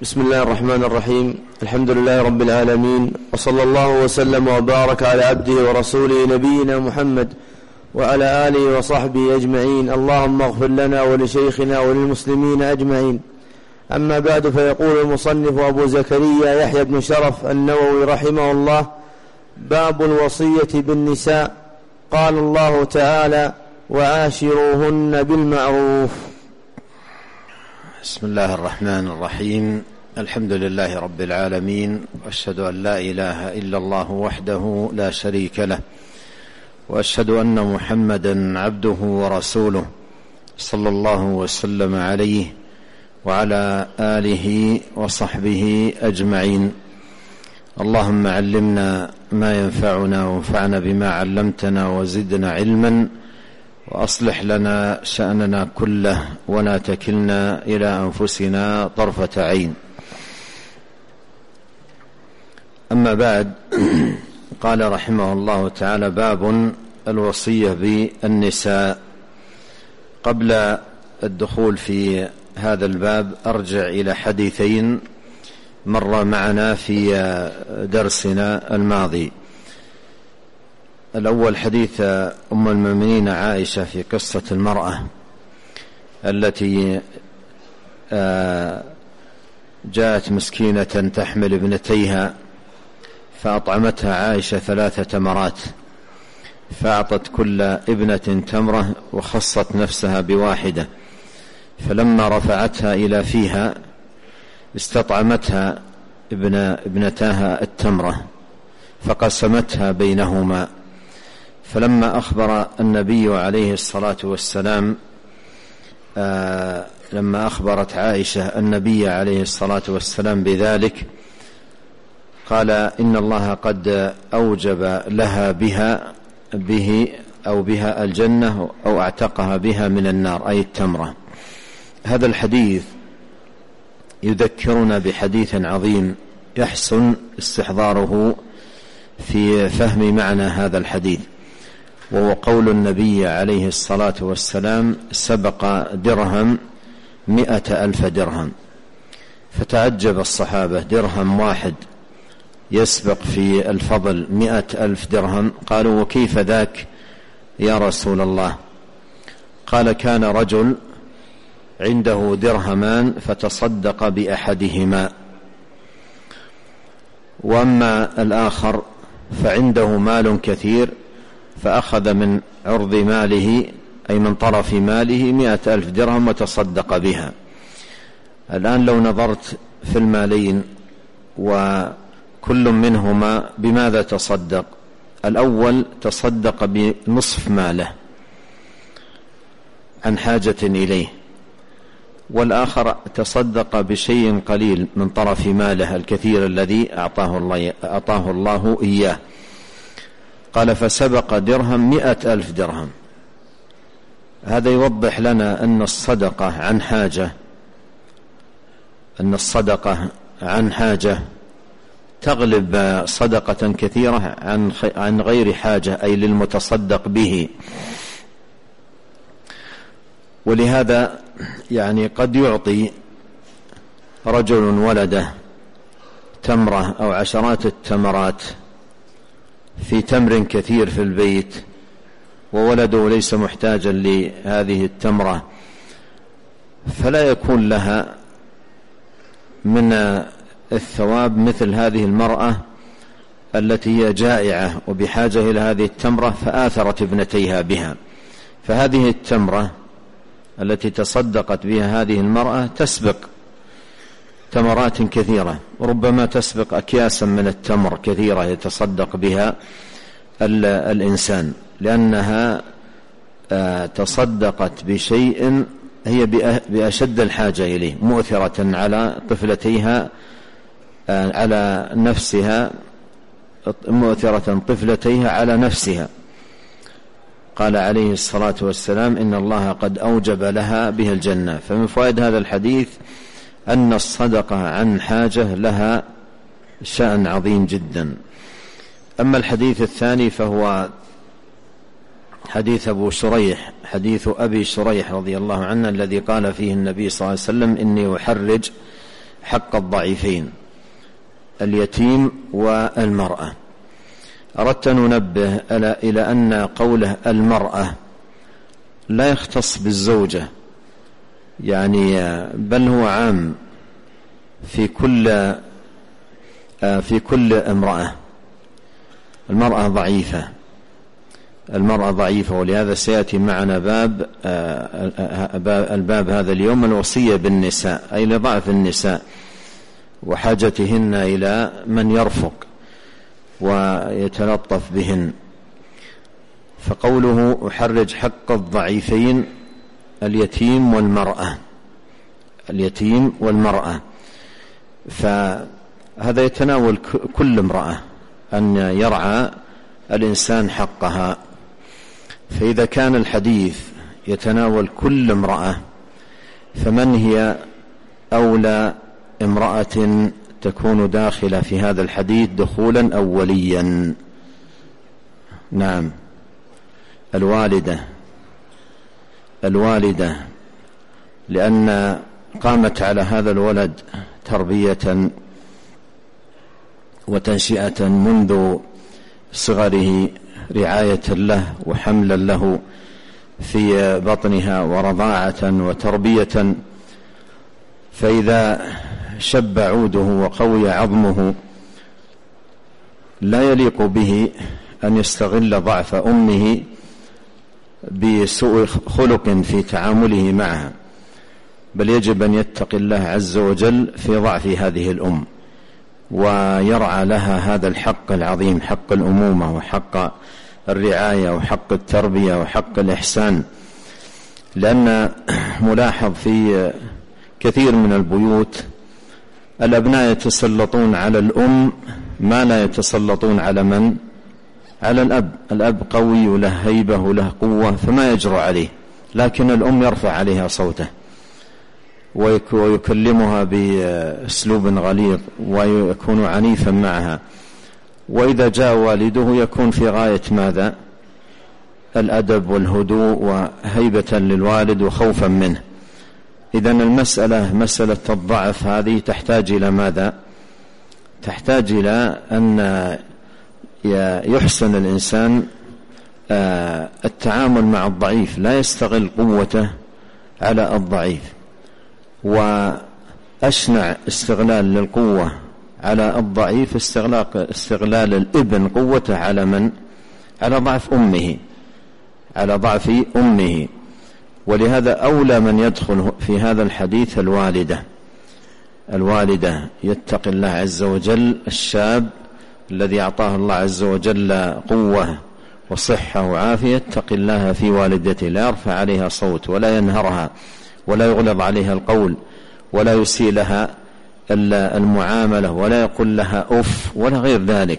بسم الله الرحمن الرحيم. الحمد لله رب العالمين، وصلى الله وسلم وبارك على عبده ورسوله نبينا محمد وعلى آله وصحبه أجمعين. اللهم اغفر لنا ولشيخنا وللمسلمين أجمعين. أما بعد، فيقول المصنف أبو زكريا يحيى بن شرف النووي رحمه الله: باب الوصية بالنساء. قال الله تعالى: وعاشروهن بالمعروف. بسم الله الرحمن الرحيم. الحمد لله رب العالمين، وأشهد أن لا إله إلا الله وحده لا شريك له، وأشهد أن محمدا عبده ورسوله، صلى الله وسلم عليه وعلى آله وصحبه أجمعين. اللهم علمنا ما ينفعنا وانفعنا بما علمتنا وزدنا علما، وأصلح لنا شأننا كله ولا تكلنا إلى أنفسنا طرفة عين. أما بعد، قال رحمه الله تعالى: باب الوصية بالنساء. قبل الدخول في هذا الباب أرجع إلى حديثين مر معنا في درسنا الماضي. الأول حديث أم المؤمنين عائشة في قصة المرأة التي جاءت مسكينة تحمل ابنتيها، فأطعمتها عائشة 3 تمرات، فأعطت كل ابنة تمرة وخصت نفسها بواحدة، فلما رفعتها إلى فيها استطعمتها ابنتاها التمرة فقسمتها بينهما. فلما أخبر النبي عليه الصلاة والسلام لما أخبرت عائشة النبي عليه الصلاة والسلام بذلك، قال: إن الله قد أوجب لها بها الجنة أو اعتقها بها من النار، أي التمرة. هذا الحديث يذكرنا بحديث عظيم يحسن استحضاره في فهم معنى هذا الحديث، وهو قول النبي عليه الصلاة والسلام: سبق درهم 100,000 درهم. فتعجب الصحابة: درهم واحد يسبق في الفضل 100,000 درهم؟ قالوا: وكيف ذاك يا رسول الله؟ قال: كان رجل عنده درهمان فتصدق بأحدهما، وأما الآخر فعنده مال كثير فأخذ من عرض ماله، أي من طرف ماله، 100,000 درهم وتصدق بها. الآن لو نظرت في المالين وكل منهما بماذا تصدق؟ الأول تصدق بنصف ماله عن حاجة إليه، والآخر تصدق بشيء قليل من طرف ماله الكثير الذي أعطاه الله إياه. قال: فسبق درهم 100,000 درهم. هذا يوضح لنا أن الصدقة عن حاجة تغلب صدقة كثيرة عن غير حاجة، أي للمتصدق به. ولهذا قد يعطي رجل ولده تمرة أو عشرات التمرات في تمر كثير في البيت، وولده ليس محتاجا لهذه التمرة، فلا يكون لها من الثواب مثل هذه المرأة التي هي جائعة وبحاجة إلى هذه التمرة فآثرت ابنتيها بها. فهذه التمرة التي تصدقت بها هذه المرأة تسبق تمرات كثيرة، وربما تسبق أكياسا من التمر كثيرة يتصدق بها الإنسان، لأنها تصدقت بشيء هي بأشد الحاجة إليه، مؤثرة على طفلتيها على نفسها، مؤثرة طفلتيها على نفسها. قال عليه الصلاة والسلام: إن الله قد أوجب لها بها الجنة. فمن فوائد هذا الحديث أن الصدقة عن حاجة لها شأن عظيم جدا. أما الحديث الثاني فهو حديث أبي شريح رضي الله عنه، الذي قال فيه النبي صلى الله عليه وسلم: إني أحرج حق الضعيفين اليتيم والمرأة. أردت أن ننبه إلى أن قوله المرأة لا يختص بالزوجة، يعني بل هو عام في كل امرأة. المرأة ضعيفة، ولهذا سيأتي معنا الباب هذا اليوم الوصية بالنساء، أي لضعف النساء وحاجتهن إلى من يرفق ويتلطف بهن. فقوله أحرج حق الضعيفين اليتيم والمرأة، فهذا يتناول كل امرأة أن يرعى الإنسان حقها. فإذا كان الحديث يتناول كل امرأة، فمن هي أولى امرأة تكون داخلة في هذا الحديث دخولا أوليا؟ نعم، الوالدة، لأن قامت على هذا الولد تربية وتنشئة منذ صغره، رعاية له وحملا له في بطنها ورضاعة وتربية. فإذا شب عوده وقوي عظمه لا يليق به أن يستغل ضعف أمه بسوء خلق في تعامله معها، بل يجب أن يتقي الله عز وجل في ضعف هذه الأم ويرعى لها هذا الحق العظيم، حق الأمومة وحق الرعاية وحق التربية وحق الإحسان. لأن ملاحظ في كثير من البيوت الأبناء يتسلطون على الأم ما لا يتسلطون على من؟ على الأب. الأب قوي وله هيبة وله قوة فما يجرؤ عليه، لكن الأم يرفع عليها صوته ويكلمها بأسلوب غليظ ويكون عنيفا معها، وإذا جاء والده يكون في غاية ماذا؟ الأدب والهدوء وهيبة للوالد وخوفا منه. إذن المسألة مسألة الضعف هذه تحتاج إلى ماذا؟ تحتاج إلى أن يحسن الإنسان التعامل مع الضعيف، لا يستغل قوته على الضعيف. وأشنع استغلال للقوة على الضعيف استغلال الابن قوته على من؟ على ضعف أمه. ولهذا أولى من يدخل في هذا الحديث الوالدة يتقي الله عز وجل، الشاب الذي أعطاه الله عز وجل قوة وصحة وعافية يتقي الله في والدته، لا يرفع عليها صوت ولا ينهرها ولا يغلظ عليها القول ولا يسيء لها المعاملة ولا يقول لها أف ولا غير ذلك.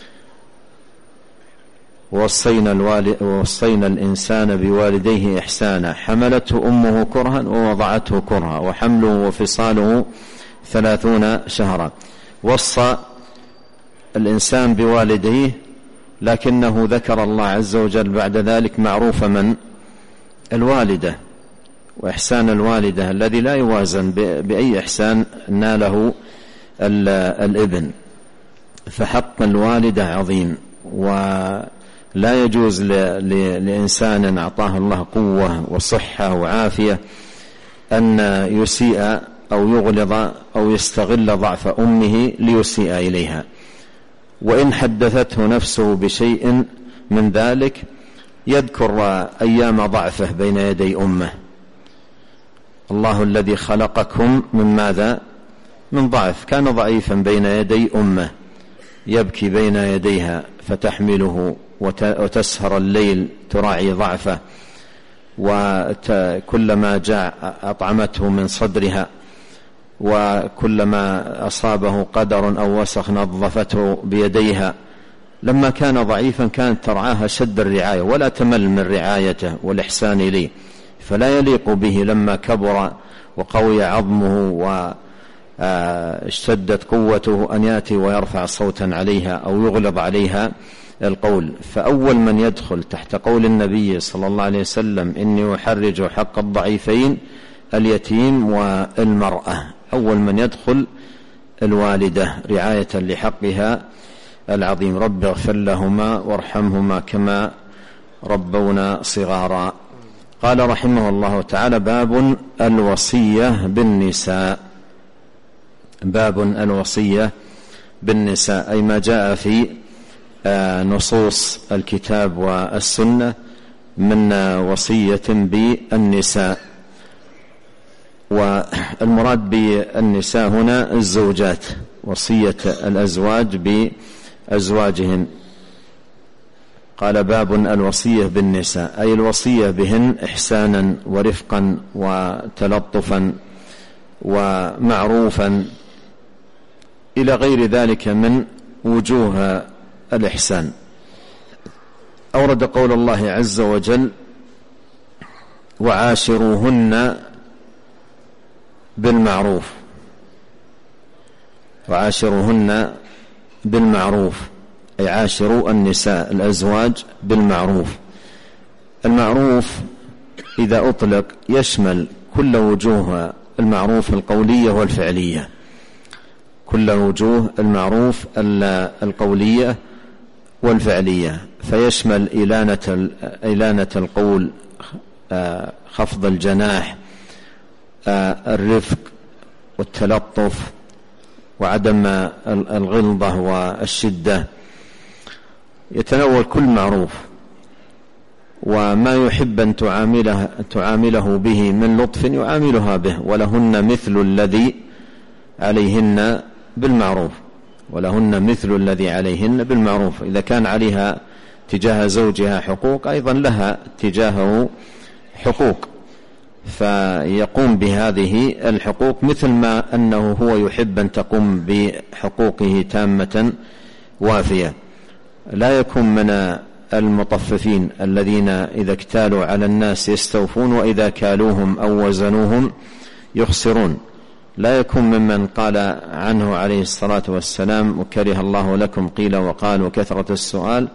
ووصينا الإنسان بوالديه إحسانا حملته أمه كرها ووضعته كرها وحمله وفصاله 30 شهرا. وصى الإنسان بوالديه، لكنه ذكر الله عز وجل بعد ذلك معروف من؟ الوالدة، وإحسان الوالدة الذي لا يوازن بأي إحسان ناله الابن. فحق الوالدة عظيم، ولا يجوز لإنسان أعطاه الله قوة وصحة وعافية أن يسيء أو يغلظ أو يستغل ضعف أمه ليسيء إليها. وإن حدثته نفسه بشيء من ذلك يذكر أيام ضعفه بين يدي أمه. الله الذي خلقكم من ماذا؟ من ضعف. كان ضعيفا بين يدي أمه يبكي بين يديها فتحمله وتسهر الليل تراعي ضعفه، وكلما جاء أطعمته من صدرها، وكلما أصابه قدر أو وسخ نظفته بيديها. لما كان ضعيفا كانت ترعاها شد الرعاية ولا تمل من رعايته والإحسان إليه. فلا يليق به لما كبر وقوي عظمه واشتدت قوته أن يأتي ويرفع صوتا عليها أو يغلظ عليها القول. فأول من يدخل تحت قول النبي صلى الله عليه وسلم إني أحرج حق الضعيفين اليتيم والمرأة. أول من يدخل الوالدة رعاية لحقها العظيم. رب اغفر لهما وارحمهما كما ربونا صغارا. قال رحمه الله تعالى: باب الوصية بالنساء. باب الوصية بالنساء أي ما جاء في نصوص الكتاب والسنة من وصية بالنساء. والمراد بالنساء هنا الزوجات، وصية الأزواج بأزواجهن. قال: باب الوصية بالنساء أي الوصية بهن إحسانا ورفقا وتلطفا ومعروفا إلى غير ذلك من وجوه الإحسان. أورد قول الله عز وجل: وعاشروهن بالمعروف. وعاشروهن بالمعروف أي عاشروا النساء الأزواج بالمعروف. المعروف إذا أطلق يشمل كل وجوه المعروف القولية والفعلية، كل وجوه المعروف القولية والفعلية، فيشمل إلانة القول، خفض الجناح، الرفق والتلطف وعدم الغلظة والشدة، يتناول كل معروف. وما يحب أن تعامله به من لطف يعاملها به. ولهن مثل الذي عليهن بالمعروف، ولهن مثل الذي عليهن بالمعروف. إذا كان عليها تجاه زوجها حقوق أيضا لها تجاهه حقوق، فيقوم بهذه الحقوق مثل ما أنه هو يحب أن تقوم بحقوقه تامة وافية. لا يكون من المطففين الذين إذا اكتالوا على الناس يستوفون وإذا كالوهم أو وزنوهم يخسرون. لا يكون ممن قال عنه عليه الصلاة والسلام: وكره الله لكم قيل وقال وكثرة السؤال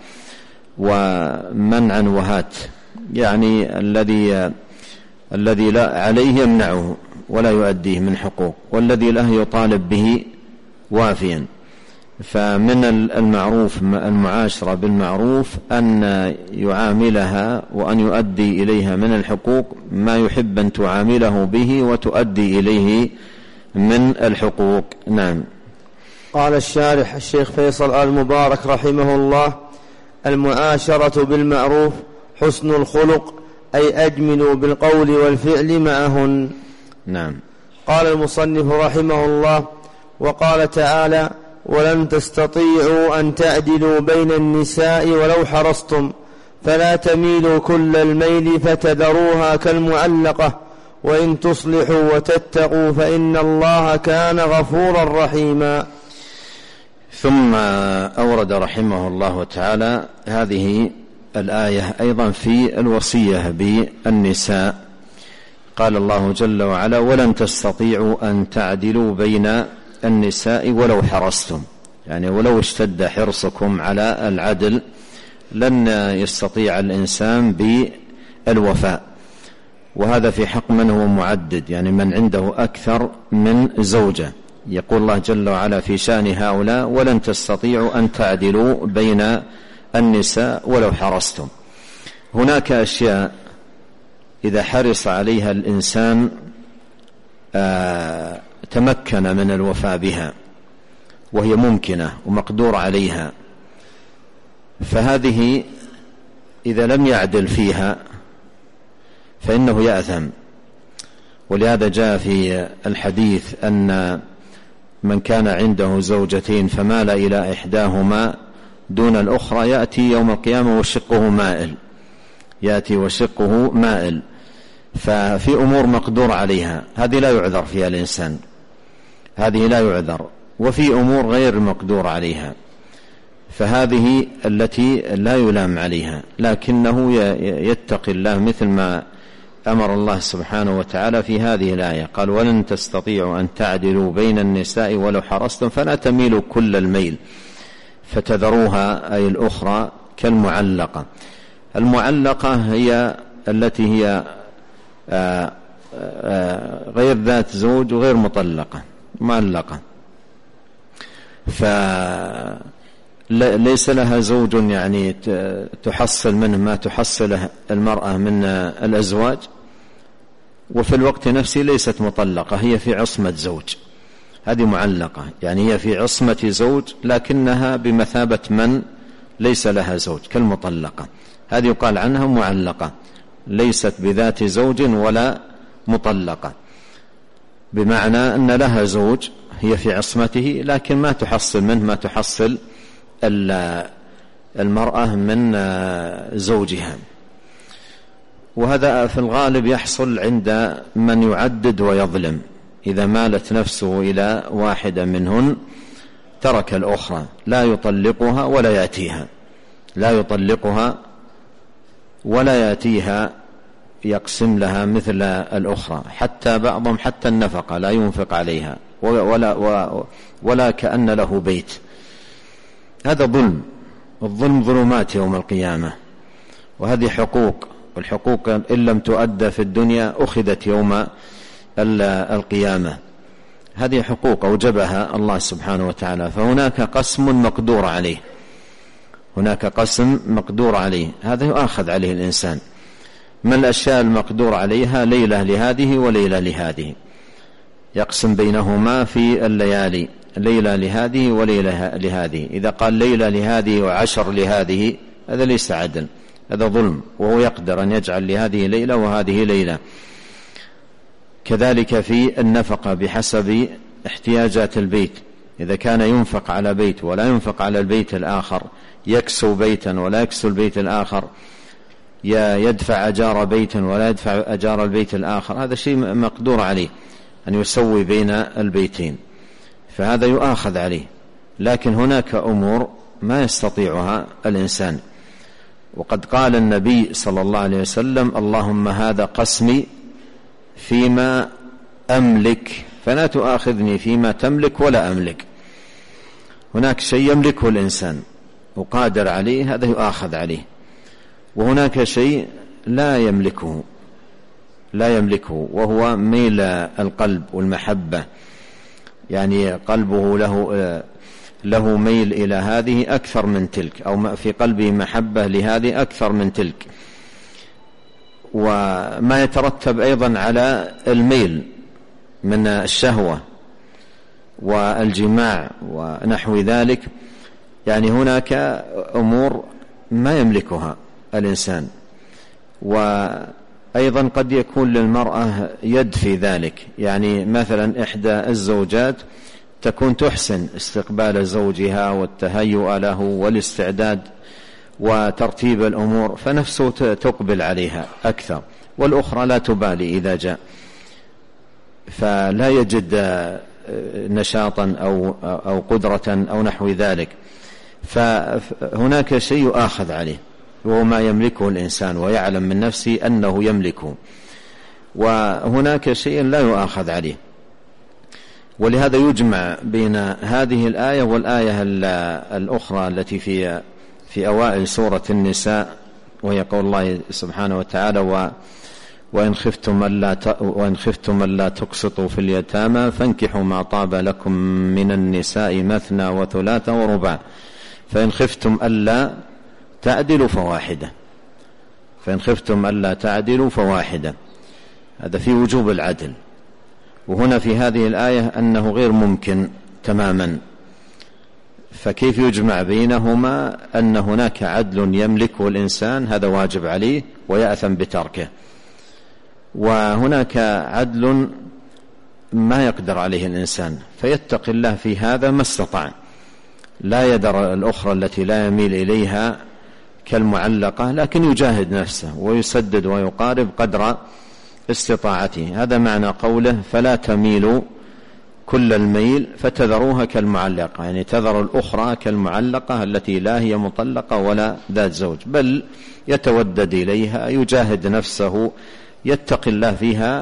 ومنعا وهات، يعني الذي لا عليه يمنعه ولا يؤديه من حقوق، والذي له يطالب به وافيا. فمن المعروف المعاشرة بالمعروف أن يعاملها وأن يؤدي إليها من الحقوق ما يحب أن تعامله به وتؤدي إليه من الحقوق. نعم. قال الشارح الشيخ فيصل المبارك رحمه الله: المعاشرة بالمعروف حسن الخلق، أي أجملوا بالقول والفعل معهن. نعم. قال المصنف رحمه الله: وقال تعالى: ولن تستطيعوا أن تعدلوا بين النساء ولو حرصتم فلا تميلوا كل الميل فتذروها كالمعلقة وإن تصلحوا وتتقوا فإن الله كان غفورا رحيما. ثم أورد رحمه الله تعالى هذه الآية أيضا في الوصية بالنساء. قال الله جل وعلا: ولن تستطيعوا أن تعدلوا بين النساء ولو حرصتم، يعني ولو اشتد حرصكم على العدل لن يستطيع الإنسان بالوفاء. وهذا في حق من هو معدد، يعني من عنده أكثر من زوجة. يقول الله جل وعلا في شأن هؤلاء: ولن تستطيعوا أن تعدلوا بين النساء ولو حرصتم. هناك أشياء إذا حرص عليها الإنسان تمكن من الوفاء بها وهي ممكنة ومقدور عليها، فهذه إذا لم يعدل فيها فإنه يأثم. ولهذا جاء في الحديث أن من كان عنده زوجتين فمال إلى إحداهما دون الأخرى يأتي يوم القيامة وشقه مائل، يأتي وشقه مائل. ففي أمور مقدور عليها هذه لا يعذر فيها الإنسان، هذه لا يعذر. وفي أمور غير مقدور عليها فهذه التي لا يلام عليها، لكنه يتقي الله مثل ما أمر الله سبحانه وتعالى في هذه الآية. قال: ولن تستطيعوا أن تعدلوا بين النساء ولو حرصتم فلا تميلوا كل الميل فتذروها أي الأخرى كالمعلقة. المعلقة هي التي هي غير ذات زوج وغير مطلقة، معلقة، فليس لها زوج يعني تحصل منه ما تحصله المرأة من الأزواج، وفي الوقت نفسه ليست مطلقة، هي في عصمة زوج، هذه معلقة، يعني هي في عصمة زوج لكنها بمثابة من ليس لها زوج كالمطلقة، هذه يقال عنها معلقة، ليست بذات زوج ولا مطلقة، بمعنى أن لها زوج هي في عصمته لكن ما تحصل منه ما تحصل المرأة من زوجها. وهذا في الغالب يحصل عند من يعدد ويظلم، إذا مالت نفسه إلى واحدة منهن ترك الأخرى، لا يطلقها ولا يأتيها، لا يطلقها ولا يأتيها يقسم لها مثل الأخرى، حتى بعضهم حتى النفقة لا ينفق عليها ولا كأن له بيت. هذا ظلم، الظلم ظلمات يوم القيامة، وهذه حقوق، والحقوق إن لم تؤدى في الدنيا أخذت يوم القيامة، هذه حقوق أوجبها الله سبحانه وتعالى، فهناك قسم مقدور عليه، هناك قسم مقدور عليه، هذا يؤاخذ عليه الإنسان. ما الأشياء المقدور عليها؟ ليلة لهذه وليلة لهذه، يقسم بينهما في الليالي، ليلة لهذه وليلة لهذه، إذا قال ليلة لهذه وعشر لهذه هذا ليس عدل، هذا ظلم، وهو يقدر أن يجعل لهذه ليلة وهذه ليلة. كذلك في النفقة بحسب احتياجات البيت، إذا كان ينفق على بيت ولا ينفق على البيت الآخر، يكسو بيتا ولا يكسو البيت الآخر، يدفع أجار بيت ولا يدفع أجار البيت الآخر، هذا شيء مقدور عليه أن يسوي بين البيتين، فهذا يؤاخذ عليه. لكن هناك أمور ما يستطيعها الإنسان، وقد قال النبي صلى الله عليه وسلم: اللهم هذا قسمي فيما أملك فلا تؤاخذني فيما تملك ولا أملك. هناك شيء يملكه الإنسان وقادر عليه، هذا يؤاخذ عليه، وهناك شيء لا يملكه وهو ميل القلب والمحبة، يعني قلبه له ميل إلى هذه أكثر من تلك، أو في قلبه محبة لهذه أكثر من تلك، وما يترتب أيضا على الميل من الشهوة والجماع ونحو ذلك، يعني هناك أمور ما يملكها الإنسان. وأيضا قد يكون للمرأة يد في ذلك، يعني مثلا إحدى الزوجات تكون تحسن استقبال زوجها والتهيؤ له والاستعداد وترتيب الأمور، فنفسه تقبل عليها أكثر، والأخرى لا تبالي إذا جاء، فلا يجد نشاطا أو قدرة أو نحو ذلك، فهناك شيء يؤاخذ عليه وهو ما يملكه الإنسان ويعلم من نفسه أنه يملكه، وهناك شيء لا يؤاخذ عليه. ولهذا يجمع بين هذه الآية والآية الأخرى التي في أوائل سورة النساء، وهي قول الله سبحانه وتعالى: وإن خفتم ألا تقسطوا في اليتامى فانكحوا ما طاب لكم من النساء مثنى وثلاث ورباع فإن خفتم ألا تعدلوا فواحدة، هذا في وجوب العدل. وهنا في هذه الآية أنه غير ممكن تماما، فكيف يجمع بينهما؟ أن هناك عدل يملكه الإنسان، هذا واجب عليه ويأثم بتركه، وهناك عدل ما يقدر عليه الإنسان فيتقي الله في هذا ما استطاع، لا يدر الأخرى التي لا يميل إليها كالمعلقة، لكن يجاهد نفسه ويسدد ويقارب قدر استطاعته. هذا معنى قوله: فلا تميلوا كل الميل فتذروها كالمعلقة، يعني تذر الأخرى كالمعلقة التي لا هي مطلقة ولا ذات زوج، بل يتودد إليها، يجاهد نفسه، يتقي الله فيها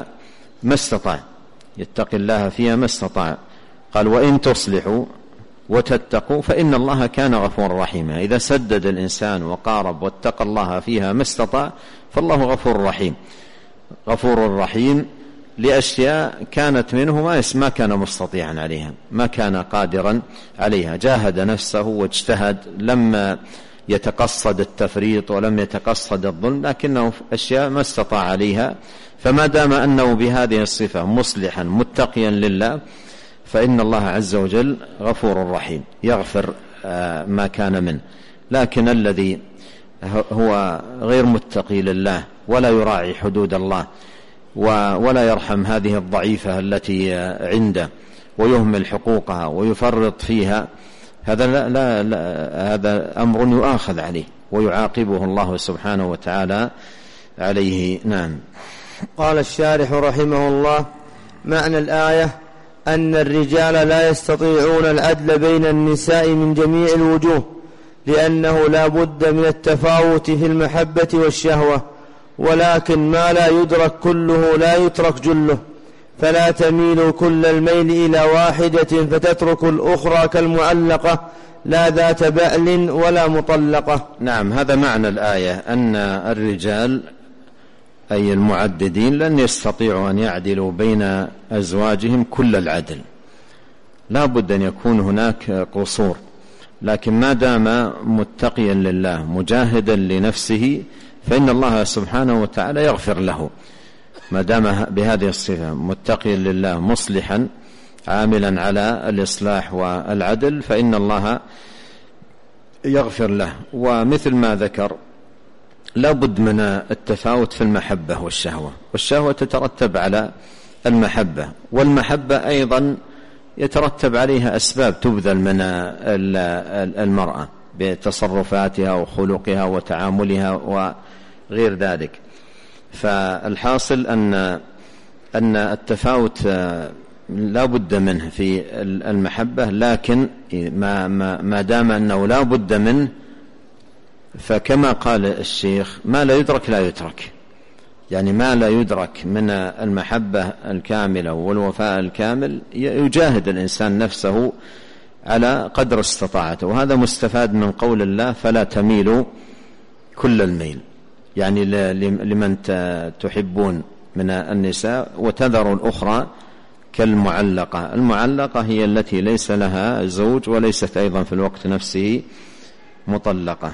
ما استطاع. قال: وإن تصلحوا وتتقوا فإن الله كان غفورا رحيما. إذا سدد الإنسان وقارب واتقى الله فيها ما استطاع فالله غفور رحيم. لأشياء كانت منه ما كان مستطيعا عليها، ما كان قادرا عليها، جاهد نفسه واجتهد، لم يتقصد التفريط ولم يتقصد الظلم، لكنه أشياء ما استطاع عليها. فما دام أنه بهذه الصفة مصلحا متقيا لله فإن الله عز وجل غفور رحيم يغفر ما كان منه. لكن الذي هو غير متقي لله ولا يراعي حدود الله ولا يرحم هذه الضعيفة التي عنده ويهمل حقوقها ويفرط فيها، هذا هذا أمر يؤاخذ عليه ويعاقبه الله سبحانه وتعالى عليه. نعم. قال الشارح رحمه الله: معنى الآية أن الرجال لا يستطيعون العدل بين النساء من جميع الوجوه، لأنه لا بد من التفاوت في المحبة والشهوة، ولكن ما لا يدرك كله لا يترك جله، فلا تميل كل الميل إلى واحدة فتترك الأخرى كالمعلقة لا ذات بأل ولا مطلقة. نعم، هذا معنى الآية، أن الرجال أي المعددين لن يستطيعوا أن يعدلوا بين أزواجهم كل العدل، لا بد أن يكون هناك قصور، لكن ما دام متقيا لله مجاهدا لنفسه فإن الله سبحانه وتعالى يغفر له، ما دام بهذه الصفة متقيا لله مصلحا عاملا على الإصلاح والعدل فإن الله يغفر له. ومثل ما ذكر لا بد من التفاوت في المحبة والشهوة، والشهوة تترتب على المحبة، والمحبة أيضا يترتب عليها أسباب تبذل من المرأة بتصرفاتها وخلقها وتعاملها وغير ذلك. فالحاصل أن التفاوت لا بد منه في المحبة، لكن ما دام أنه لا بد منه فكما قال الشيخ ما لا يدرك لا يترك، يعني ما لا يدرك من المحبة الكاملة والوفاء الكامل يجاهد الإنسان نفسه على قدر استطاعته. وهذا مستفاد من قول الله: فلا تميلوا كل الميل، يعني لمن تحبون من النساء وتذروا الأخرى كالمعلقة. المعلقة هي التي ليس لها زوج وليست أيضا في الوقت نفسه مطلقة.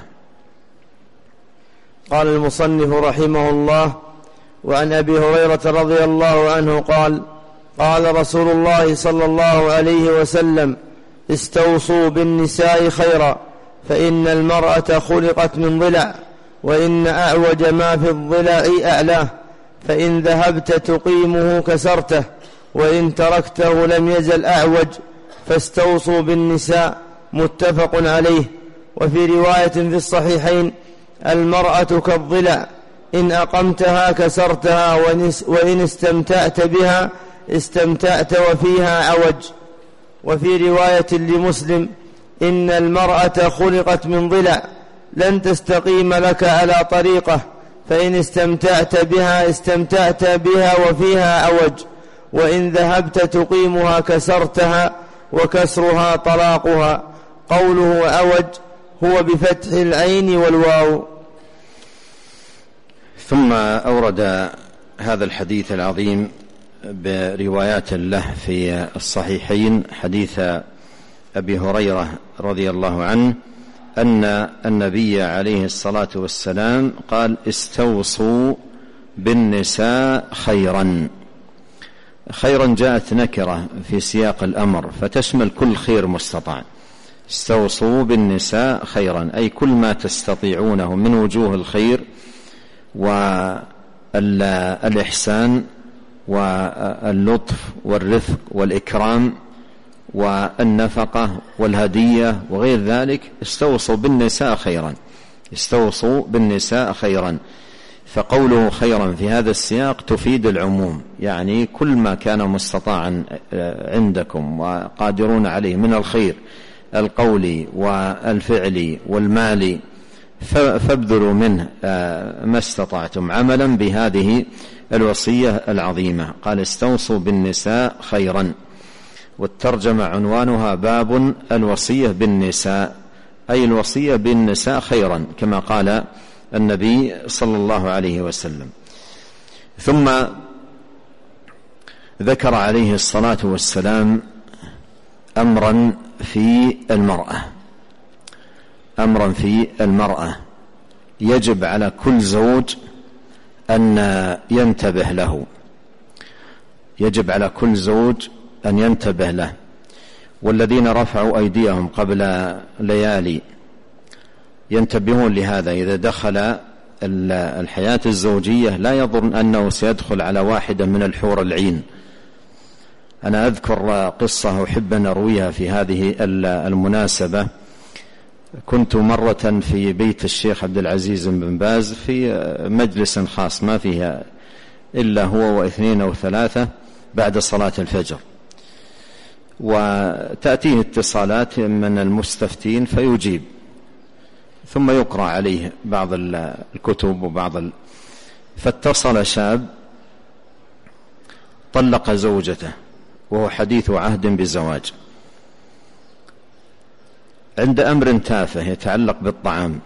قال المصنف رحمه الله: وعن أبي هريرة رضي الله عنه قال: قال رسول الله صلى الله عليه وسلم: استوصوا بالنساء خيرا، فإن المرأة خلقت من ضلع، وإن أعوج ما في الضلع أعلاه، فإن ذهبت تقيمه كسرته، وإن تركته لم يزل أعوج، فاستوصوا بالنساء. متفق عليه. وفي رواية في الصحيحين: المرأة كالضلع، إن أقمتها كسرتها، وإن استمتعت بها استمتعت وفيها عوج. وفي رواية لمسلم: إن المرأة خلقت من ضلع، لن تستقيم لك على طريقة، فإن استمتعت بها استمتعت بها وفيها عوج، وإن ذهبت تقيمها كسرتها، وكسرها طلاقها. قوله عوج هو بفتح العين والواو. ثم أورد هذا الحديث العظيم بروايات له في الصحيحين، حديث أبي هريرة رضي الله عنه أن النبي عليه الصلاة والسلام قال: استوصوا بالنساء خيرا. خيرا جاءت نكرة في سياق الأمر فتشمل كل خير مستطاع. استوصوا بالنساء خيرا أي كل ما تستطيعونه من وجوه الخير والإحسان واللطف والرفق والإكرام والنفقة والهدية وغير ذلك. استوصوا بالنساء خيرا، استوصوا بالنساء خيرا. فقوله خيرا في هذا السياق تفيد العموم، يعني كل ما كان مستطاعا عندكم وقادرون عليه من الخير القولي والفعلي والمالي فابذلوا منه ما استطعتم عملا بهذه الوصية العظيمة. قال: استوصوا بالنساء خيرا. والترجمة عنوانها: باب الوصية بالنساء، أي الوصية بالنساء خيرا، كما قال النبي صلى الله عليه وسلم. ثم ذكر عليه الصلاة والسلام أمرا في المرأة يجب على كل زوج أن ينتبه له، والذين رفعوا أيديهم قبل ليالي ينتبهون لهذا. إذا دخل الحياة الزوجية لا يظن أنه سيدخل على واحدة من الحور العين. أنا أذكر قصة أحب أن أرويها في هذه المناسبة. كنت مرة في بيت الشيخ عبد العزيز بن باز في مجلس خاص ما فيها إلا هو واثنين أو ثلاثة بعد صلاة الفجر، وتأتيه اتصالات من المستفتين فيجيب، ثم يقرأ عليه بعض الكتب فاتصل شاب طلق زوجته وهو حديث عهد بزواج عند أمر تافه يتعلق بالطعام.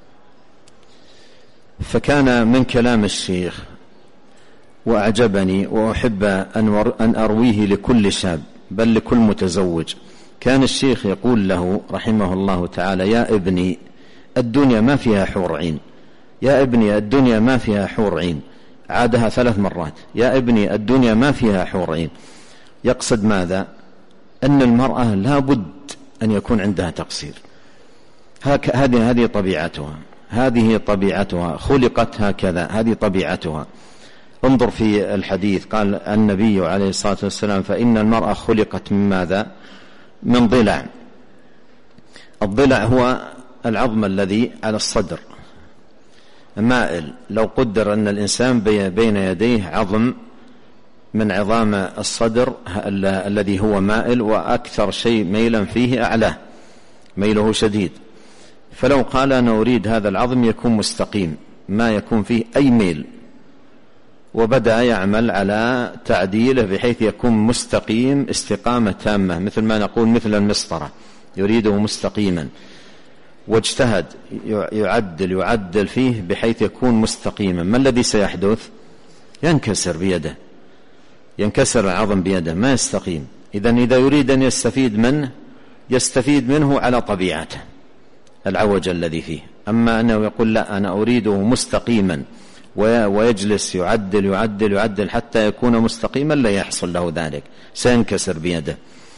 فكان من كلام الشيخ وأعجبني وأحب أن أرويه لكل شاب بل لكل متزوج. كان الشيخ يقول له رحمه الله تعالى: يا ابني الدنيا ما فيها حور عين، يا ابني الدنيا ما فيها حور عين. عادها 3 مرات: يا ابني الدنيا ما فيها حور عين. يقصد ماذا؟ أن المرأة لا بد أن يكون عندها تقصير. هذه طبيعتها، خلقت هكذا، هذه طبيعتها. انظر في الحديث، قال النبي عليه الصلاة والسلام: فإن المرأة خلقت من ماذا؟ من ضلع. الضلع هو العظم الذي على الصدر مائل. لو قدر أن الإنسان بين يديه عظم من عظام الصدر الذي هو مائل، وأكثر شيء ميلا فيه أعلاه، ميله شديد، فلو قال أنا أريد هذا العظم يكون مستقيم ما يكون فيه أي ميل، وبدأ يعمل على تعديله بحيث يكون مستقيم استقامة تامة، مثل ما نقول مثل المسطرة يريده مستقيما، واجتهد يعدل فيه بحيث يكون مستقيما، ما الذي سيحدث؟ ينكسر بيده، ينكسر العظم بيده، ما يستقيم. إذا يريد أن يستفيد منه على طبيعته العوج الذي فيه. أما أنه يقول لا أنا أريده مستقيما ويجلس يعدل حتى يكون مستقيما، لا يحصل له ذلك، سينكسر بيده.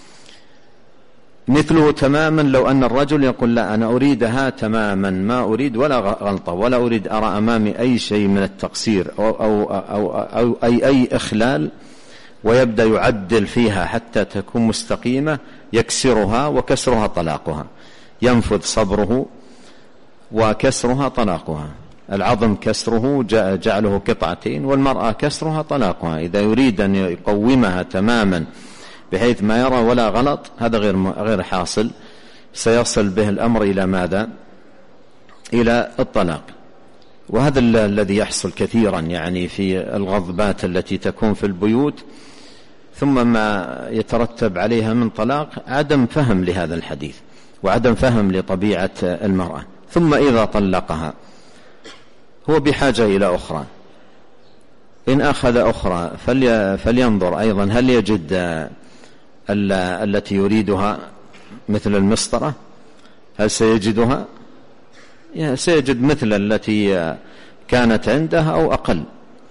مثله تماما لو أن الرجل يقول لا أنا أريدها تماما، ما أريد ولا غلطة، ولا أريد أرى أمامي أي شيء من التقصير أو أي إخلال، ويبدأ يعدل فيها حتى تكون مستقيمة، يكسرها، وكسرها طلاقها، ينفذ صبره وكسرها طلاقها. العظم كسره جعله قطعتين، والمرأة كسرها طلاقها. إذا يريد أن يقومها تماما بحيث ما يرى ولا غلط، هذا غير حاصل، سيصل به الأمر إلى ماذا؟ إلى الطلاق. وهذا الذي يحصل كثيرا يعني في الغضبات التي تكون في البيوت، ثم ما يترتب عليها من طلاق عدم فهم لهذا الحديث وعدم فهم لطبيعة المرأة. ثم إذا طلقها هو بحاجة إلى أخرى، إن أخذ أخرى فلينظر أيضا هل يجد التي يريدها مثل المسطرة، هل سيجدها؟ سيجد مثل التي كانت عندها أو أقل.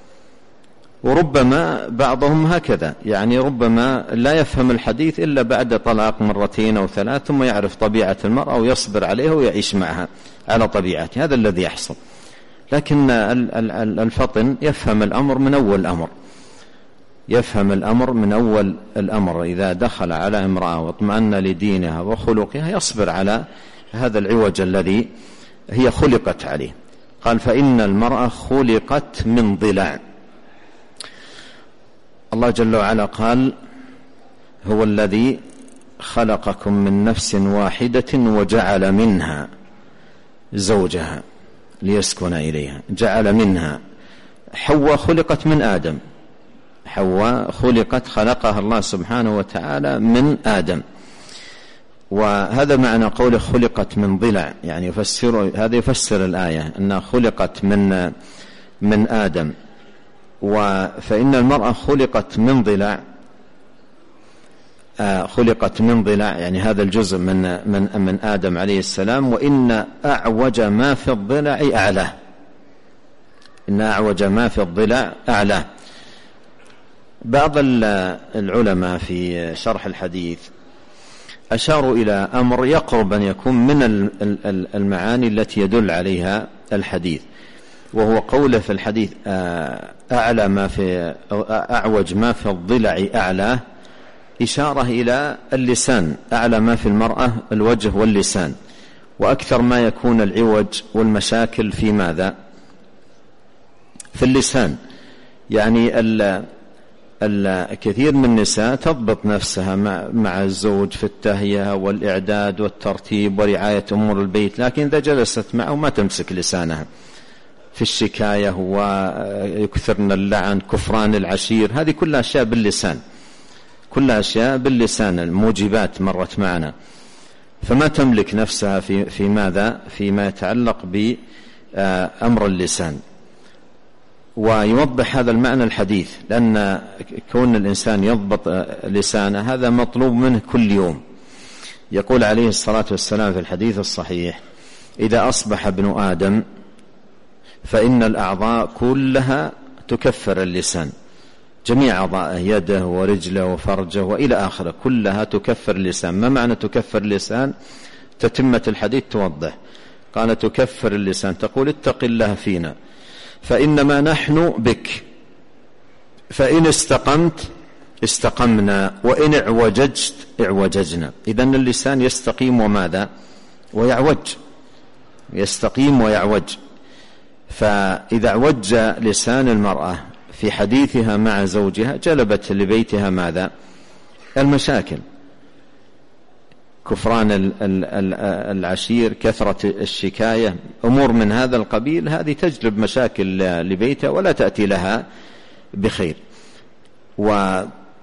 وربما بعضهم هكذا، يعني ربما لا يفهم الحديث إلا بعد طلاق 2 أو 3 ثم يعرف طبيعة المرأة ويصبر عليها ويعيش معها على طبيعته. هذا الذي يحصل. لكن الفطن يفهم الأمر من أول الأمر، يفهم الأمر من أول الأمر. إذا دخل على امرأة واطمأن لدينها وخلقها يصبر على هذا العوج الذي هي خلقت عليه. قال فإن المرأة خلقت من ضلع. الله جل وعلا قال هو الذي خلقكم من نفس واحدة وجعل منها زوجها ليسكن إليها. جعل منها. حواء خلقت من آدم، حواء خلقها الله سبحانه وتعالى من آدم. وهذا معنى قوله خلقت من ضلع، يعني هذا يفسر الآية أنها خلقت من آدم. فإن المرأة خلقت من ضلع خلقت من ضلع، يعني هذا الجزء من آدم عليه السلام، وإن أعوج ما في الضلع أعلاه، إن أعوج ما في الضلع أعلاه. بعض العلماء في شرح الحديث أشاروا إلى أمر يقرب أن يكون من المعاني التي يدل عليها الحديث، وهو قوله في الحديث أعلى ما في أعوج ما في الضلع أعلاه، إشارة إلى اللسان، أعلى ما في المرأة الوجه واللسان، وأكثر ما يكون العوج والمشاكل في ماذا؟ في اللسان. يعني الكثير من النساء تضبط نفسها مع الزوج في التهيئة والإعداد والترتيب ورعاية أمور البيت، لكن إذا جلست معه ما تمسك لسانها في الشكاية ويكثرن اللعن، كفران العشير، هذه كلها أشياء باللسان، كلها أشياء باللسان، الموجبات مرت معنا، فما تملك نفسها في ماذا؟ فيما يتعلق بأمر اللسان. ويوضح هذا المعنى الحديث، لأن كون الإنسان يضبط لسانه هذا مطلوب منه كل يوم. يقول عليه الصلاة والسلام في الحديث الصحيح: إذا أصبح ابن آدم فإن الأعضاء كلها تكفر اللسان، جميع أعضاءه، يده ورجله وفرجه وإلى آخره، كلها تكفر اللسان. ما معنى تكفر اللسان؟ تتمة الحديث توضح، قال تكفر اللسان، تقول اتق الله فينا فإنما نحن بك، فإن استقمت استقمنا، وإن اعوججت اعوججنا. إذن اللسان يستقيم وماذا؟ ويعوج، يستقيم ويعوج. فإذا اعوج لسان المرأة في حديثها مع زوجها جلبت لبيتها ماذا؟ المشاكل، كفران العشير، كثرة الشكاية، أمور من هذا القبيل، هذه تجلب مشاكل لبيتها ولا تأتي لها بخير. ولا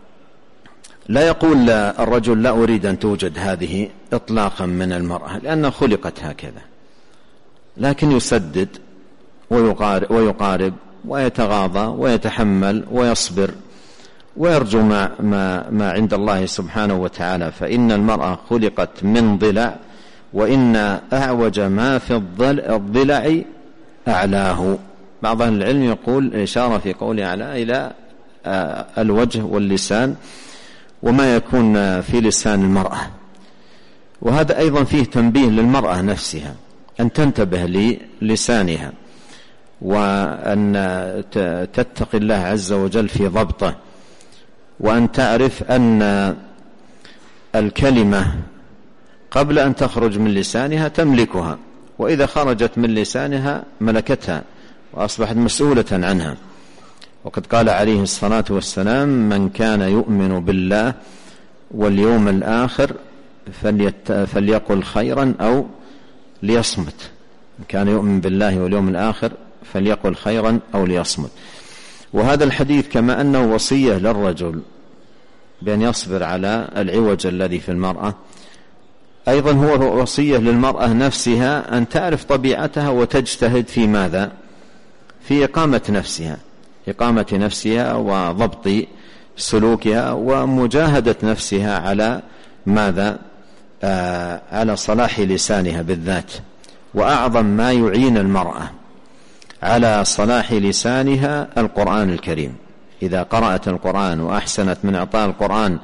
يقول الرجل لا أريد أن توجد هذه إطلاقا من المرأة لأنها خلقت هكذا، لكن يسدد ويقارب ويتغاضى ويتحمل ويصبر ويرجو ما عند الله سبحانه وتعالى. فإن المرأة خلقت من ضلع، وإن أعوج ما في الضلع أعلاه. بعض أهل العلم يقول إشارة في قوله أعلى إلى الوجه واللسان وما يكون في لسان المرأة. وهذا أيضا فيه تنبيه للمرأة نفسها أن تنتبه للسانها، وأن تتقي الله عز وجل في ضبطه، وأن تعرف أن الكلمة قبل أن تخرج من لسانها تملكها، وإذا خرجت من لسانها ملكتها وأصبحت مسؤولة عنها. وقد قال عليه الصلاة والسلام: من كان يؤمن بالله واليوم الآخر فليقل خيرا أو ليصمت. من كان يؤمن بالله واليوم الآخر فليقل خيرا أو ليصمت. وهذا الحديث كما أنه وصية للرجل بأن يصبر على العوج الذي في المرأة، أيضا هو وصية للمرأة نفسها أن تعرف طبيعتها وتجتهد في ماذا؟ في إقامة نفسها وضبط سلوكها ومجاهدة نفسها على ماذا؟ على صلاح لسانها بالذات. وأعظم ما يعين المرأة على صلاح لسانها القرآن الكريم. إذا قرأت القرآن وأحسنت من إعطاء القرآن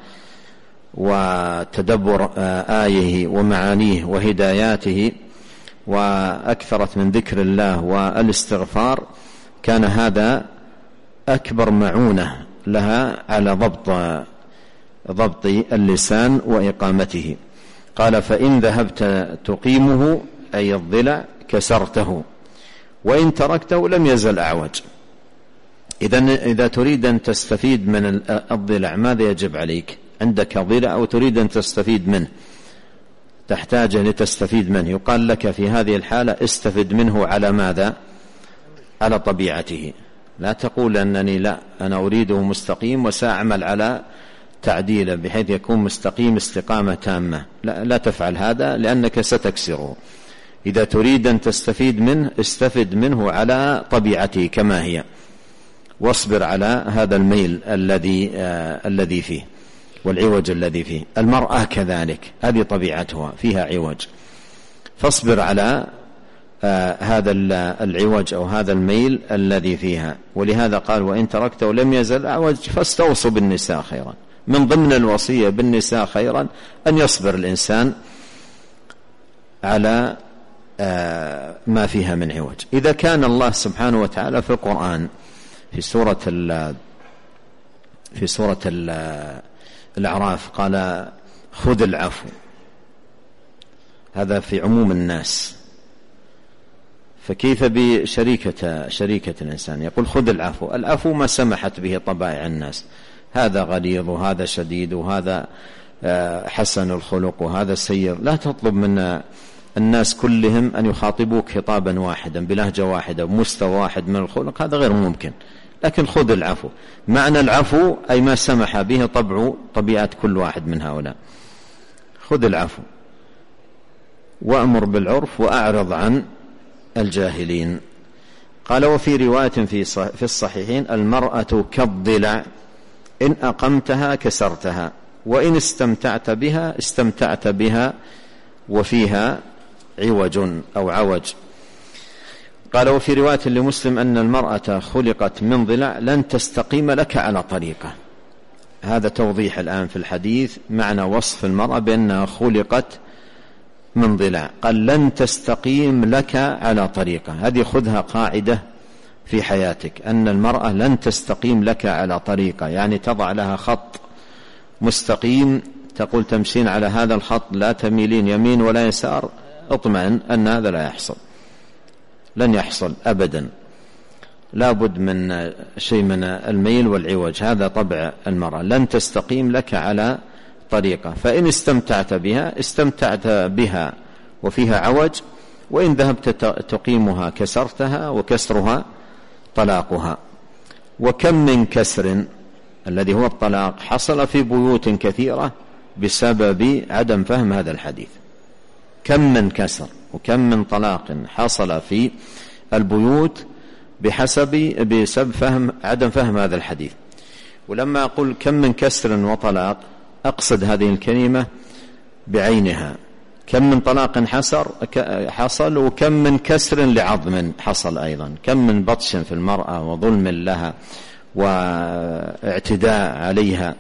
وتدبر آيه ومعانيه وهداياته، وأكثرت من ذكر الله والاستغفار، كان هذا أكبر معونة لها على ضبط اللسان وإقامته. قال: فإن ذهبت تقيمه أي الضلع كسرته، وإن تركته لم يزل أعوج. إذا تريد أن تستفيد من الضلع ماذا يجب عليك؟ عندك ضلع وتريد أن تستفيد منه، تحتاجه لتستفيد منه، يقال لك في هذه الحالة استفد منه على ماذا؟ على طبيعته. لا تقول أنني لا، أنا أريده مستقيم وسأعمل على تعديله بحيث يكون مستقيم استقامة تامة. لا تفعل هذا لأنك ستكسره. إذا تريد أن تستفيد منه استفد منه على طبيعته كما هي، واصبر على هذا الميل الذي فيه. والعوج الذي فيه. المرأة كذلك، هذه طبيعتها فيها عوج، فاصبر على هذا العوج أو هذا الميل الذي فيها. ولهذا قال وإن تركته لم يزل أعوج فاستوصوا بالنساء خيرا. من ضمن الوصية بالنساء خيرا أن يصبر الإنسان على ما فيها من عوج. إذا كان الله سبحانه وتعالى في القرآن في سورة الأعراف قال خذ العفو، هذا في عموم الناس، فكيف بشريكة الإنسان؟ يقول خذ العفو. العفو ما سمحت به طبائع الناس، هذا غليظ وهذا شديد وهذا حسن الخلق وهذا سير. لا تطلب من الناس كلهم أن يخاطبوك خطابا واحدا بلهجة واحدة بمستوى واحد من الخلق، هذا غير ممكن. لكن خذ العفو، معنى العفو أي ما سمح به طبيعة كل واحد من هؤلاء. خذ العفو وأمر بالعرف وأعرض عن الجاهلين. قال وفي رواية في الصحيحين المرأة كالضلع إن أقمتها كسرتها وإن استمتعت بها وفيها عوج أو عوج. قال وفي رواية لمسلم أن المرأة خلقت من ضلع لن تستقيم لك على طريقة. هذا توضيح الآن في الحديث معنى وصف المرأة بأنها خلقت من ضلع. قال لن تستقيم لك على طريقة، هذه خذها قاعدة في حياتك، أن المرأة لن تستقيم لك على طريقة، يعني تضع لها خط مستقيم تقول تمشين على هذا الخط لا تميلين يمين ولا يسار، اطمئن أن هذا لا يحصل، لن يحصل أبدا، لابد من شيء من الميل والعوج. هذا طبع المرأة، لن تستقيم لك على طريقة. فإن استمتعت بها وفيها عوج، وإن ذهبت تقيمها كسرتها وكسرها طلاقها. وكم من كسر الذي هو الطلاق حصل في بيوت كثيرة بسبب عدم فهم هذا الحديث. كم من كسر وكم من طلاق حصل في البيوت بسبب عدم فهم هذا الحديث. ولما أقول كم من كسر وطلاق أقصد هذه الكلمة بعينها، كم من طلاق حصل وكم من كسر لعظم حصل أيضا، كم من بطش في المرأة وظلم لها واعتداء عليها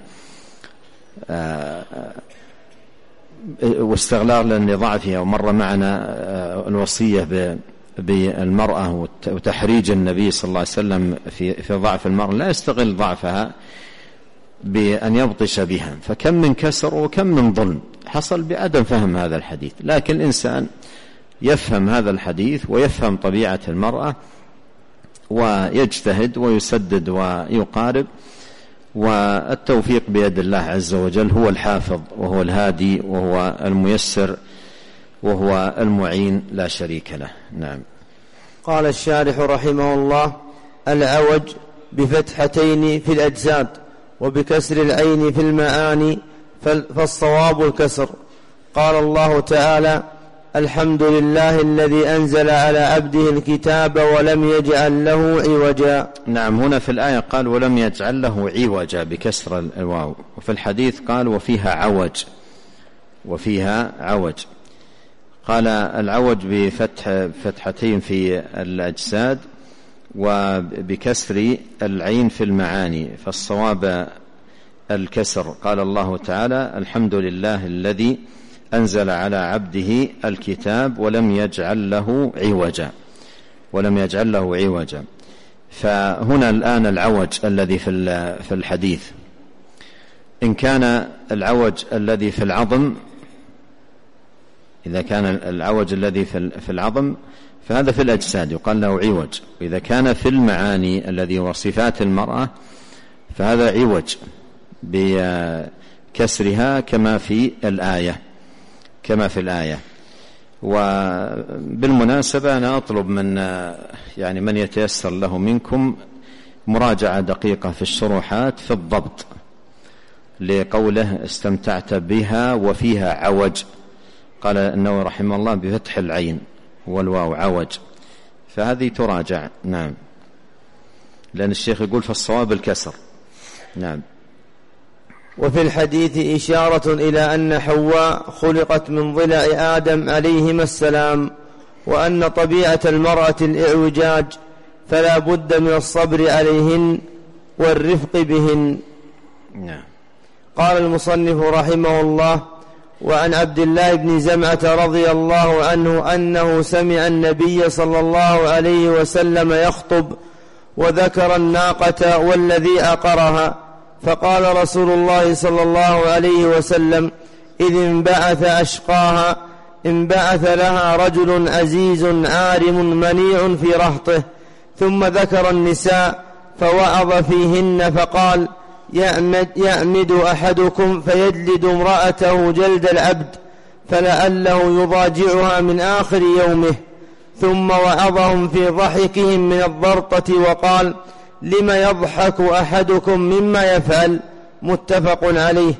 واستغلال لضعفها. ومر معنا الوصية بالمرأة وتحريج النبي صلى الله عليه وسلم في ضعف المرأة، لا يستغل ضعفها بأن يبطش بها. فكم من كسر وكم من ظلم حصل بعدم فهم هذا الحديث. لكن الإنسان يفهم هذا الحديث ويفهم طبيعة المرأة ويجتهد ويسدد ويقارب، والتوفيق بيد الله عز وجل، هو الحافظ وهو الهادي وهو الميسر وهو المعين لا شريك له. نعم. قال الشارح رحمه الله: العوج بفتحتين في الأجساد وبكسر العين في المعاني، فالصواب الكسر. قال الله تعالى: الحمد لله الذي أنزل على عبده الكتاب ولم يجعل له عوجا. نعم، هنا في الآية قال ولم يجعل له عوجا بكسر الواو، وفي الحديث قال وفيها عوج. قال العوج بفتحتين في الأجساد وبكسر العين في المعاني، فالصواب الكسر. قال الله تعالى: الحمد لله الذي أنزل على عبده الكتاب ولم يجعل له عوجا. فهنا الآن العوج الذي في الحديث، إن كان العوج الذي في العظم، إذا كان العوج الذي في العظم فهذا في الأجساد يقال له عوج، وإذا كان في المعاني الذي هو صفات المرأة فهذا عوج بكسرها كما في الآية. وبالمناسبة أنا أطلب من يتيسر له منكم مراجعة دقيقة في الشروحات في الضبط لقوله استمتعت بها وفيها عوج. قال النووي رحمه الله بفتح العين والواو عوج، فهذه تراجع. نعم، لأن الشيخ يقول فالصواب الكسر. نعم. وفي الحديث إشارة إلى أن حواء خلقت من ضلع آدم عليهما السلام، وأن طبيعة المرأة الإعوجاج، فلا بد من الصبر عليهن والرفق بهن. قال المصنف رحمه الله: وعن عبد الله بن زمعة رضي الله عنه أنه سمع النبي صلى الله عليه وسلم يخطب وذكر الناقة والذي عقرها، فقال رسول الله صلى الله عليه وسلم: إذ انبعث أشقاها، انبعث لها رجل عزيز عارم منيع في رهطه. ثم ذكر النساء فوعظ فيهن فقال: يعمد أحدكم فيجلد امرأته جلد العبد، فلعله يضاجعها من آخر يومه. ثم وعظهم في ضحكهم من الضرطة وقال: لم يضحك أحدكم مما يفعل؟ متفق عليه.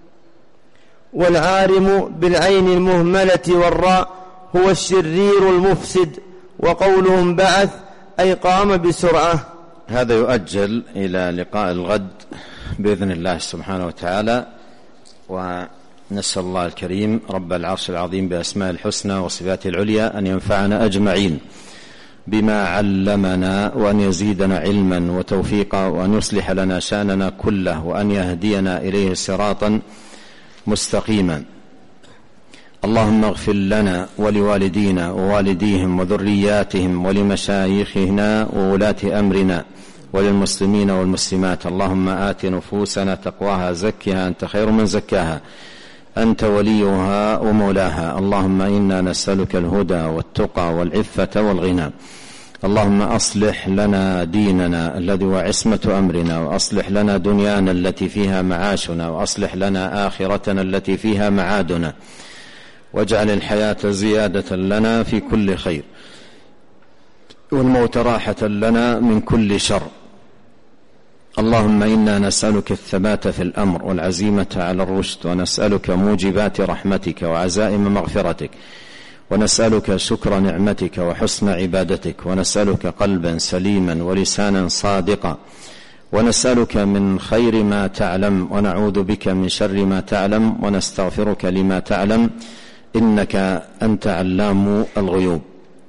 والعارم بالعين المهملة والراء هو الشرير المفسد، وقولهم بعث أي قام بسرعة. هذا يؤجل إلى لقاء الغد بإذن الله سبحانه وتعالى، ونسأل الله الكريم رب العرش العظيم بأسماء الحسنى وصفاته العليا أن ينفعنا أجمعين بما علمنا، وأن يزيدنا علما وتوفيقا، وأن يصلح لنا شأننا كله، وأن يهدينا إليه صراطا مستقيما. اللهم اغفر لنا ولوالدينا ووالديهم وذرياتهم ولمشايخنا وولاة أمرنا وللمسلمين والمسلمات. اللهم آت نفوسنا تقواها، زكها أنت خير من زكاها، أنت وليها ومولاها. اللهم إنا نسألك الهدى والتقى والعفة والغنى. اللهم أصلح لنا ديننا الذي هو عصمة أمرنا، وأصلح لنا دنيانا التي فيها معاشنا، وأصلح لنا آخرتنا التي فيها معادنا، واجعل الحياة زيادة لنا في كل خير، والموت راحة لنا من كل شر. اللهم إنا نسألك الثبات في الأمر والعزيمة على الرشد، ونسألك موجبات رحمتك وعزائم مغفرتك، ونسألك شكر نعمتك وحسن عبادتك، ونسألك قلبا سليما ولسانا صادقا، ونسألك من خير ما تعلم، ونعوذ بك من شر ما تعلم، ونستغفرك لما تعلم، إنك أنت علام الغيوب.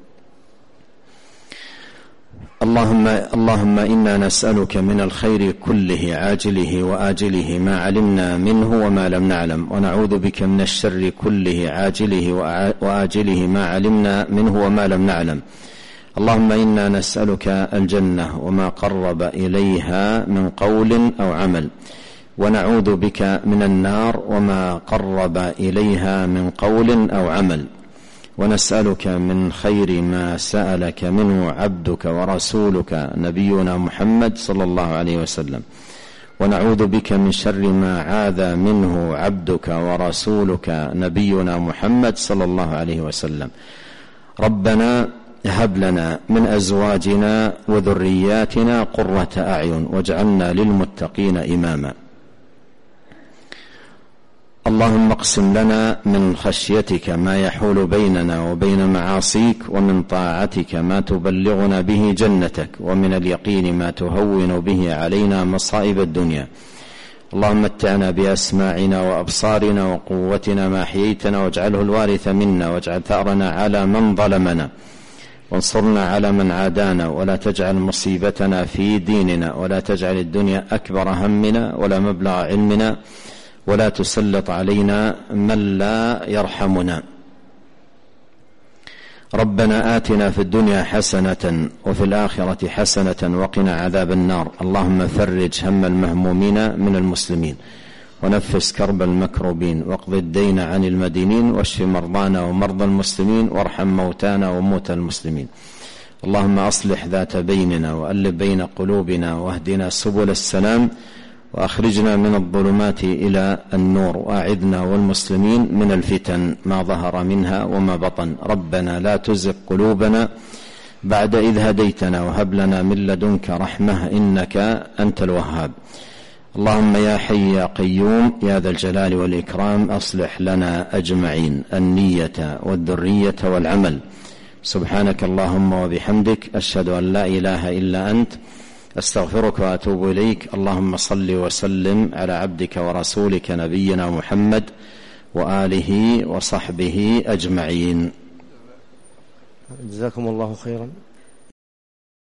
اللهم إنا نسألك من الخير كله عاجله وآجله ما علمنا منه وما لم نعلم، ونعوذ بك من الشر كله عاجله وآجله ما علمنا منه وما لم نعلم. اللهم إنا نسألك الجنة وما قرب إليها من قول أو عمل، ونعوذ بك من النار وما قرب إليها من قول أو عمل، ونسألك من خير ما سألك منه عبدك ورسولك نبينا محمد صلى الله عليه وسلم، ونعوذ بك من شر ما عاذ منه عبدك ورسولك نبينا محمد صلى الله عليه وسلم. ربنا هب لنا من أزواجنا وذرياتنا قرة أعين واجعلنا للمتقين إماما. اللهم اقسم لنا من خشيتك ما يحول بيننا وبين معاصيك، ومن طاعتك ما تبلغنا به جنتك، ومن اليقين ما تهون به علينا مصائب الدنيا. اللهم متعنا بأسماعنا وأبصارنا وقوتنا ما أحييتنا، واجعله الوارث منا، واجعل ثأرنا على من ظلمنا، وانصرنا على من عادانا، ولا تجعل مصيبتنا في ديننا، ولا تجعل الدنيا أكبر همنا ولا مبلغ علمنا، ولا تسلط علينا من لا يرحمنا. ربنا آتنا في الدنيا حسنة وفي الآخرة حسنة وقنا عذاب النار. اللهم فرج هم المهمومين من المسلمين، ونفس كرب المكروبين، واقض الدين عن المدينين، واشف مرضانا ومرضى المسلمين، وارحم موتانا وموتى المسلمين. اللهم أصلح ذات بيننا، وألف بين قلوبنا، واهدنا سبل السلام، وأخرجنا من الظلمات إلى النور، وأعذنا والمسلمين من الفتن ما ظهر منها وما بطن. ربنا لا تزغ قلوبنا بعد إذ هديتنا، وهب لنا من لدنك رحمة إنك أنت الوهاب. اللهم يا حي يا قيوم يا ذا الجلال والإكرام أصلح لنا أجمعين النية والذرية والعمل. سبحانك اللهم وبحمدك، أشهد أن لا إله إلا أنت، أستغفرك وأتوب إليك. اللهم صل وسلم على عبدك ورسولك نبينا محمد وآله وصحبه أجمعين. جزاكم الله خيرا.